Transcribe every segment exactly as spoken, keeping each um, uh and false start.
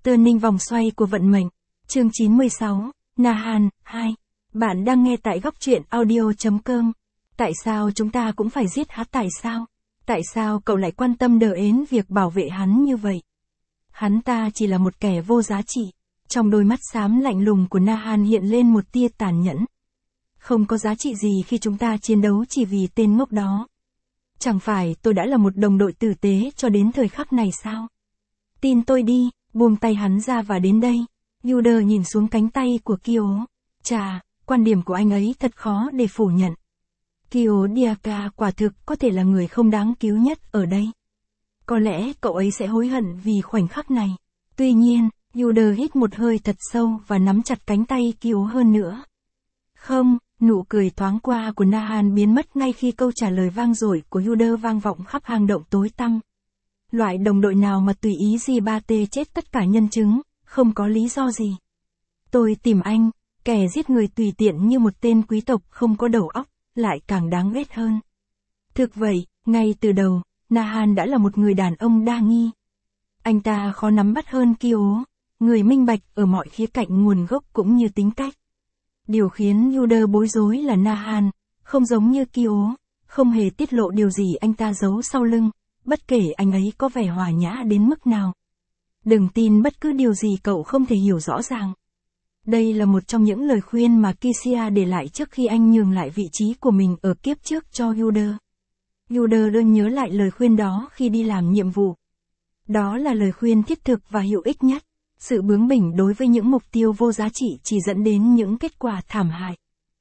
Turning vòng xoay của vận mệnh. Chương chín mươi sáu, Nahan, hai. Bạn đang nghe tại góc truyện audio.com. Tại sao chúng ta cũng phải giết hắn? Tại sao? Tại sao cậu lại quan tâm đến việc bảo vệ hắn như vậy? Hắn ta chỉ là một kẻ vô giá trị. Trong đôi mắt xám lạnh lùng của Nahan hiện lên một tia tàn nhẫn. Không có giá trị gì khi chúng ta chiến đấu chỉ vì tên ngốc đó. Chẳng phải tôi đã là một đồng đội tử tế cho đến thời khắc này sao? Tin tôi đi, buông tay hắn ra và đến đây. Yuda nhìn xuống cánh tay của Kyo. Chà, quan điểm của anh ấy thật khó để phủ nhận. Kyo Diaka quả thực có thể là người không đáng cứu nhất ở đây. Có lẽ cậu ấy sẽ hối hận vì khoảnh khắc này. Tuy nhiên, Yuda hít một hơi thật sâu và nắm chặt cánh tay Kyo hơn nữa. Không, nụ cười thoáng qua của Nahan biến mất ngay khi câu trả lời vang dội của Yuda vang vọng khắp hang động tối tăm. Loại đồng đội nào mà tùy ý gì ba tê chết tất cả nhân chứng, không có lý do gì. Tôi tìm anh, kẻ giết người tùy tiện như một tên quý tộc không có đầu óc, lại càng đáng ghét hơn. Thực vậy, ngay từ đầu, Nahan đã là một người đàn ông đa nghi. Anh ta khó nắm bắt hơn Kyo, người minh bạch ở mọi khía cạnh nguồn gốc cũng như tính cách. Điều khiến Yuda bối rối là Nahan, không giống như Kyo, không hề tiết lộ điều gì anh ta giấu sau lưng, bất kể anh ấy có vẻ hòa nhã đến mức nào. Đừng tin bất cứ điều gì cậu không thể hiểu rõ ràng. Đây là một trong những lời khuyên mà Kisia để lại trước khi anh nhường lại vị trí của mình ở kiếp trước cho Yuda. Yuda luôn nhớ lại lời khuyên đó khi đi làm nhiệm vụ. Đó là lời khuyên thiết thực và hữu ích nhất. Sự bướng bỉnh đối với những mục tiêu vô giá trị chỉ dẫn đến những kết quả thảm hại.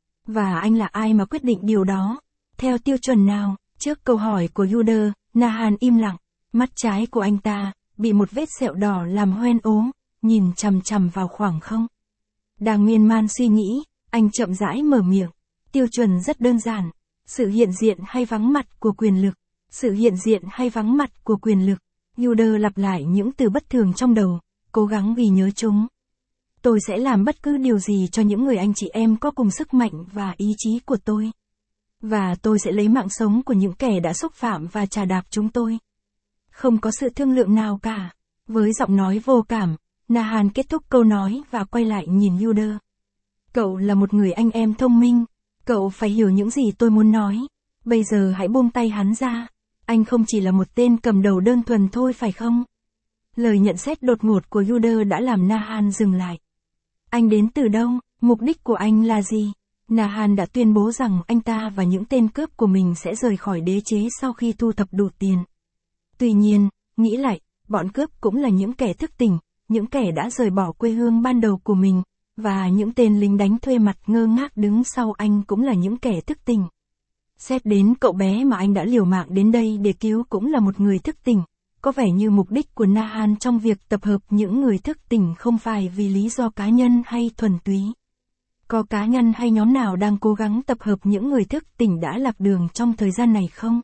Và anh là ai mà quyết định điều đó? Theo tiêu chuẩn nào? Trước câu hỏi của Yuda, Nahan im lặng. Mắt trái của anh ta bị một vết sẹo đỏ làm hoen ố, nhìn chằm chằm vào khoảng không. Đang miên man suy nghĩ, anh chậm rãi mở miệng. Tiêu chuẩn rất đơn giản. Sự hiện diện hay vắng mặt của quyền lực. Sự hiện diện hay vắng mặt của quyền lực. Yuda lặp lại những từ bất thường trong đầu, cố gắng ghi nhớ chúng. Tôi sẽ làm bất cứ điều gì cho những người anh chị em có cùng sức mạnh và ý chí của tôi. Và tôi sẽ lấy mạng sống của những kẻ đã xúc phạm và trà đạp chúng tôi. Không có sự thương lượng nào cả. Với giọng nói vô cảm, Nahan kết thúc câu nói và quay lại nhìn Yuda. Cậu là một người anh em thông minh. Cậu phải hiểu những gì tôi muốn nói. Bây giờ hãy buông tay hắn ra. Anh không chỉ là một tên cầm đầu đơn thuần thôi phải không? Lời nhận xét đột ngột của Yuda đã làm Nahan dừng lại. Anh đến từ đâu? Mục đích của anh là gì? Nahan đã tuyên bố rằng anh ta và những tên cướp của mình sẽ rời khỏi đế chế sau khi thu thập đủ tiền. Tuy nhiên, nghĩ lại, bọn cướp cũng là những kẻ thức tỉnh, những kẻ đã rời bỏ quê hương ban đầu của mình, và những tên lính đánh thuê mặt ngơ ngác đứng sau anh cũng là những kẻ thức tỉnh. Xét đến cậu bé mà anh đã liều mạng đến đây để cứu cũng là một người thức tỉnh. Có vẻ như mục đích của Nahan trong việc tập hợp những người thức tỉnh không phải vì lý do cá nhân hay thuần túy. Có cá nhân hay nhóm nào đang cố gắng tập hợp những người thức tỉnh đã lạc đường trong thời gian này không?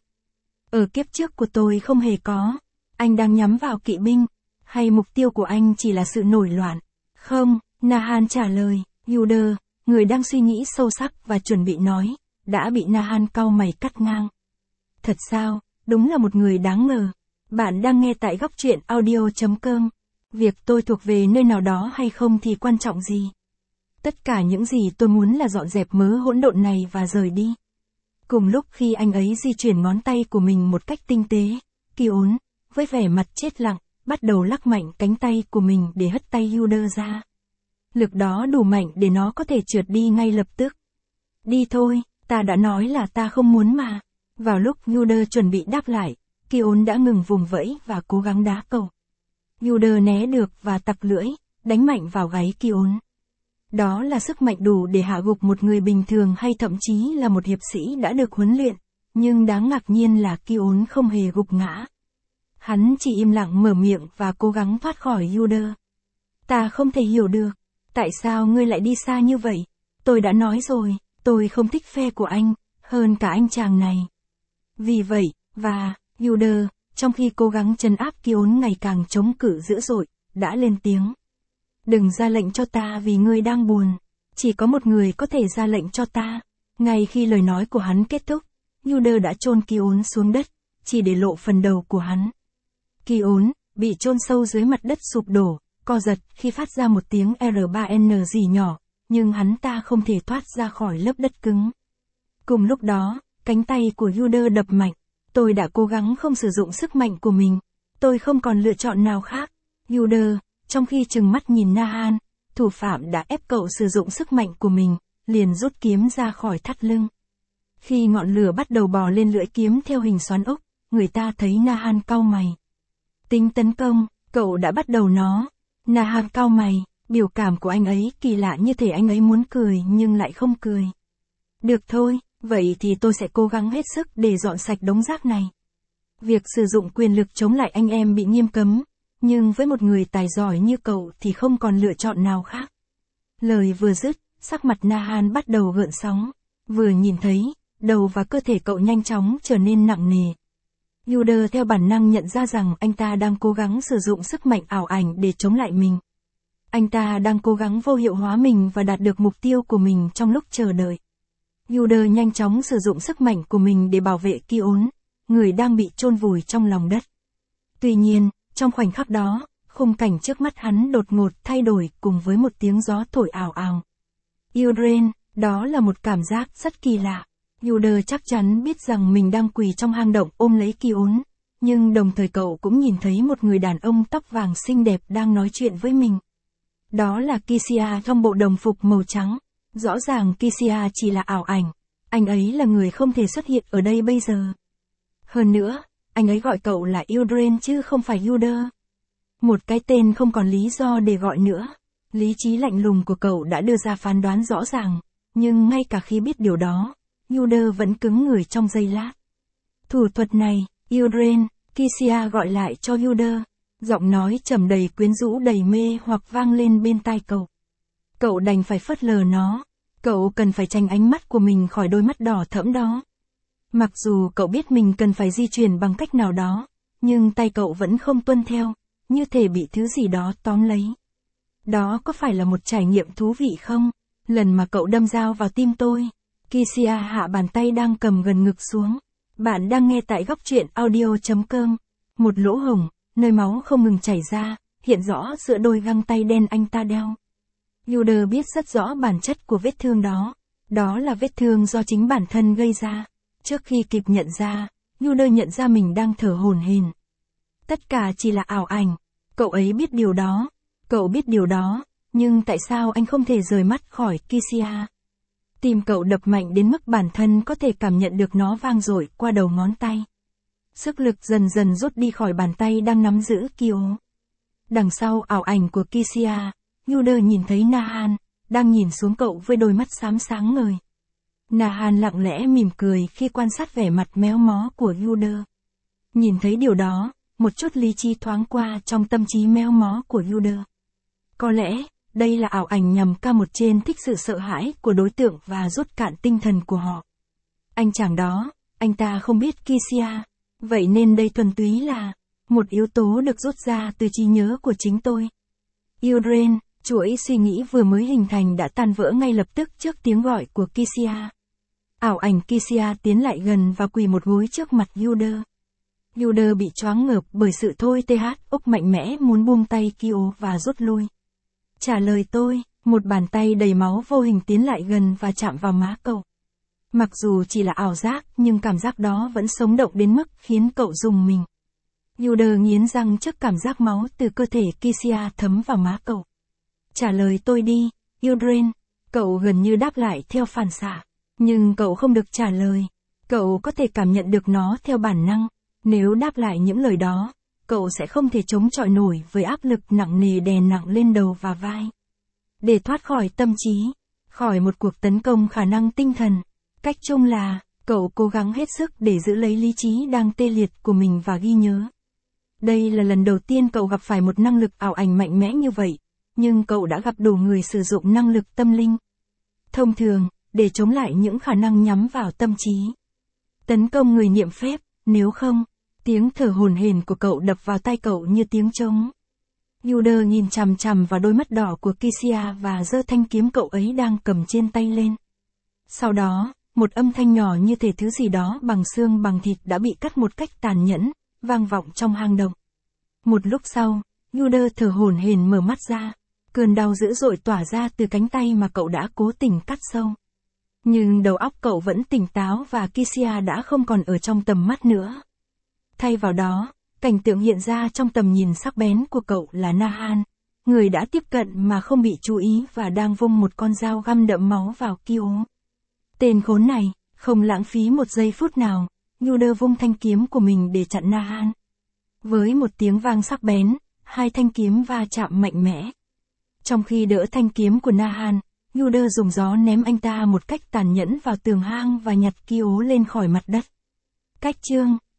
Ở kiếp trước của tôi không hề có. Anh đang nhắm vào kỵ binh, hay mục tiêu của anh chỉ là sự nổi loạn? Không, Nahan trả lời. Yuda, người đang suy nghĩ sâu sắc và chuẩn bị nói, đã bị Nahan cau mày cắt ngang. Thật sao, đúng là một người đáng ngờ. Bạn đang nghe tại góc truyện audio.com. Việc tôi thuộc về nơi nào đó hay không thì quan trọng gì? Tất cả những gì tôi muốn là dọn dẹp mớ hỗn độn này và rời đi. Cùng lúc khi anh ấy di chuyển ngón tay của mình một cách tinh tế, Kion, với vẻ mặt chết lặng, bắt đầu lắc mạnh cánh tay của mình để hất tay Yuda ra. Lực đó đủ mạnh để nó có thể trượt đi ngay lập tức. Đi thôi, ta đã nói là ta không muốn mà. Vào lúc Yuda chuẩn bị đáp lại, Kion đã ngừng vùng vẫy và cố gắng đá cậu. Yuda né được và tặc lưỡi, đánh mạnh vào gáy Kion. Đó là sức mạnh đủ để hạ gục một người bình thường hay thậm chí là một hiệp sĩ đã được huấn luyện, nhưng đáng ngạc nhiên là Kion không hề gục ngã. Hắn chỉ im lặng mở miệng và cố gắng thoát khỏi Yuda. Ta không thể hiểu được, tại sao ngươi lại đi xa như vậy? Tôi đã nói rồi, tôi không thích phe của anh, hơn cả anh chàng này. Vì vậy, và, Yuda, trong khi cố gắng trấn áp Kion ngày càng chống cự dữ dội, đã lên tiếng. Đừng ra lệnh cho ta vì ngươi đang buồn. Chỉ có một người có thể ra lệnh cho ta. Ngay khi lời nói của hắn kết thúc, Yuda đã chôn Kion xuống đất, chỉ để lộ phần đầu của hắn. Kion, bị chôn sâu dưới mặt đất sụp đổ, co giật khi phát ra một tiếng R ba N gì nhỏ, nhưng hắn ta không thể thoát ra khỏi lớp đất cứng. Cùng lúc đó, cánh tay của Yuder đập mạnh. Tôi đã cố gắng không sử dụng sức mạnh của mình. Tôi không còn lựa chọn nào khác. Yuder, trong khi trừng mắt nhìn Nahan, thủ phạm đã ép cậu sử dụng sức mạnh của mình, liền rút kiếm ra khỏi thắt lưng. Khi ngọn lửa bắt đầu bò lên lưỡi kiếm theo hình xoắn ốc, người ta thấy Nahan cau mày. Tính tấn công, cậu đã bắt đầu nó. Nahan cau mày, biểu cảm của anh ấy kỳ lạ như thể anh ấy muốn cười nhưng lại không cười. Được thôi, vậy thì tôi sẽ cố gắng hết sức để dọn sạch đống rác này. Việc sử dụng quyền lực chống lại anh em bị nghiêm cấm, nhưng với một người tài giỏi như cậu thì không còn lựa chọn nào khác. Lời vừa dứt, sắc mặt Nahan bắt đầu gợn sóng. Vừa nhìn thấy, đầu và cơ thể cậu nhanh chóng trở nên nặng nề. Yuder theo bản năng nhận ra rằng anh ta đang cố gắng sử dụng sức mạnh ảo ảnh để chống lại mình. Anh ta đang cố gắng vô hiệu hóa mình và đạt được mục tiêu của mình trong lúc chờ đợi. Yuder nhanh chóng sử dụng sức mạnh của mình để bảo vệ Ki-ôn, người đang bị chôn vùi trong lòng đất. Tuy nhiên, trong khoảnh khắc đó, khung cảnh trước mắt hắn đột ngột thay đổi cùng với một tiếng gió thổi ào ào. Yudren, đó là một cảm giác rất kỳ lạ. Yuder chắc chắn biết rằng mình đang quỳ trong hang động ôm lấy Ki-ôn, nhưng đồng thời cậu cũng nhìn thấy một người đàn ông tóc vàng xinh đẹp đang nói chuyện với mình. Đó là Kisia trong bộ đồng phục màu trắng. Rõ ràng Kisia chỉ là ảo ảnh, anh ấy là người không thể xuất hiện ở đây bây giờ. Hơn nữa, anh ấy gọi cậu là Yudren chứ không phải Yuder. Một cái tên không còn lý do để gọi nữa. Lý trí lạnh lùng của cậu đã đưa ra phán đoán rõ ràng, nhưng ngay cả khi biết điều đó, Yuder vẫn cứng người trong giây lát. Thủ thuật này, Yudren, Kisia gọi lại cho Yuder. Giọng nói trầm đầy quyến rũ đầy mê hoặc vang lên bên tai cậu. Cậu đành phải phớt lờ nó. Cậu cần phải tránh ánh mắt của mình khỏi đôi mắt đỏ thẫm đó. Mặc dù cậu biết mình cần phải di chuyển bằng cách nào đó, nhưng tay cậu vẫn không tuân theo, như thể bị thứ gì đó tóm lấy. Đó có phải là một trải nghiệm thú vị không? Lần mà cậu đâm dao vào tim tôi, Kisia hạ bàn tay đang cầm gần ngực xuống. Bạn đang nghe tại góc truyện audio chấm com. Một lỗ hổng, nơi máu không ngừng chảy ra, hiện rõ giữa đôi găng tay đen anh ta đeo. Yuder biết rất rõ bản chất của vết thương đó. Đó là vết thương do chính bản thân gây ra. Trước khi kịp nhận ra, Yuder nhận ra mình đang thở hổn hển. Tất cả chỉ là ảo ảnh. Cậu ấy biết điều đó. Cậu biết điều đó, nhưng tại sao anh không thể rời mắt khỏi Kisia? Tim cậu đập mạnh đến mức bản thân có thể cảm nhận được nó vang dội qua đầu ngón tay. Sức lực dần dần rút đi khỏi bàn tay đang nắm giữ Kyo. Đằng sau ảo ảnh của Kisia, Yuder nhìn thấy Nahan, đang nhìn xuống cậu với đôi mắt xám sáng ngời. Nahan lặng lẽ mỉm cười khi quan sát vẻ mặt méo mó của Yuder. Nhìn thấy điều đó, một chút lý trí thoáng qua trong tâm trí méo mó của Yuder. Có lẽ, đây là ảo ảnh nhằm ca một trên thích sự sợ hãi của đối tượng và rút cạn tinh thần của họ. Anh chàng đó, anh ta không biết Kisia, vậy nên đây thuần túy là một yếu tố được rút ra từ trí nhớ của chính tôi. Yudren, chuỗi suy nghĩ vừa mới hình thành đã tan vỡ ngay lập tức trước tiếng gọi của Kisia. Ảo ảnh Kisia tiến lại gần và quỳ một gối trước mặt Yuder. Yuder bị choáng ngợp bởi sự thôi th úc mạnh mẽ muốn buông tay Kyo và rút lui. Trả lời tôi, một bàn tay đầy máu vô hình tiến lại gần và chạm vào má cậu. Mặc dù chỉ là ảo giác nhưng cảm giác đó vẫn sống động đến mức khiến cậu rùng mình. Yuder nghiến răng trước cảm giác máu từ cơ thể Kisia thấm vào má cậu. Trả lời tôi đi, Yudren. Cậu gần như đáp lại theo phản xạ. Nhưng cậu không được trả lời. Cậu có thể cảm nhận được nó theo bản năng. Nếu đáp lại những lời đó, cậu sẽ không thể chống chọi nổi với áp lực nặng nề đè nặng lên đầu và vai. Để thoát khỏi tâm trí, khỏi một cuộc tấn công khả năng tinh thần, cách chung là, cậu cố gắng hết sức để giữ lấy lý trí đang tê liệt của mình và ghi nhớ. Đây là lần đầu tiên cậu gặp phải một năng lực ảo ảnh mạnh mẽ như vậy, nhưng cậu đã gặp đủ người sử dụng năng lực tâm linh. Thông thường, để chống lại những khả năng nhắm vào tâm trí. Tấn công người niệm phép, nếu không, tiếng thở hổn hển của cậu đập vào tai cậu như tiếng trống. Yuder nhìn chằm chằm vào đôi mắt đỏ của Kisia và giơ thanh kiếm cậu ấy đang cầm trên tay lên. Sau đó, một âm thanh nhỏ như thể thứ gì đó bằng xương bằng thịt đã bị cắt một cách tàn nhẫn, vang vọng trong hang động. Một lúc sau, Yuder thở hổn hển mở mắt ra. Cơn đau dữ dội tỏa ra từ cánh tay mà cậu đã cố tình cắt sâu. Nhưng đầu óc cậu vẫn tỉnh táo và Kisia đã không còn ở trong tầm mắt nữa. Thay vào đó, cảnh tượng hiện ra trong tầm nhìn sắc bén của cậu là Nahan, người đã tiếp cận mà không bị chú ý và đang vung một con dao găm đẫm máu vào Kyo. Tên khốn này, không lãng phí một giây phút nào, Yuder vung thanh kiếm của mình để chặn Nahan. Với một tiếng vang sắc bén, hai thanh kiếm va chạm mạnh mẽ. Trong khi đỡ thanh kiếm của Nahan, Yuder dùng gió ném anh ta một cách tàn nhẫn vào tường hang và nhặt Kyo lên khỏi mặt đất. Cách chương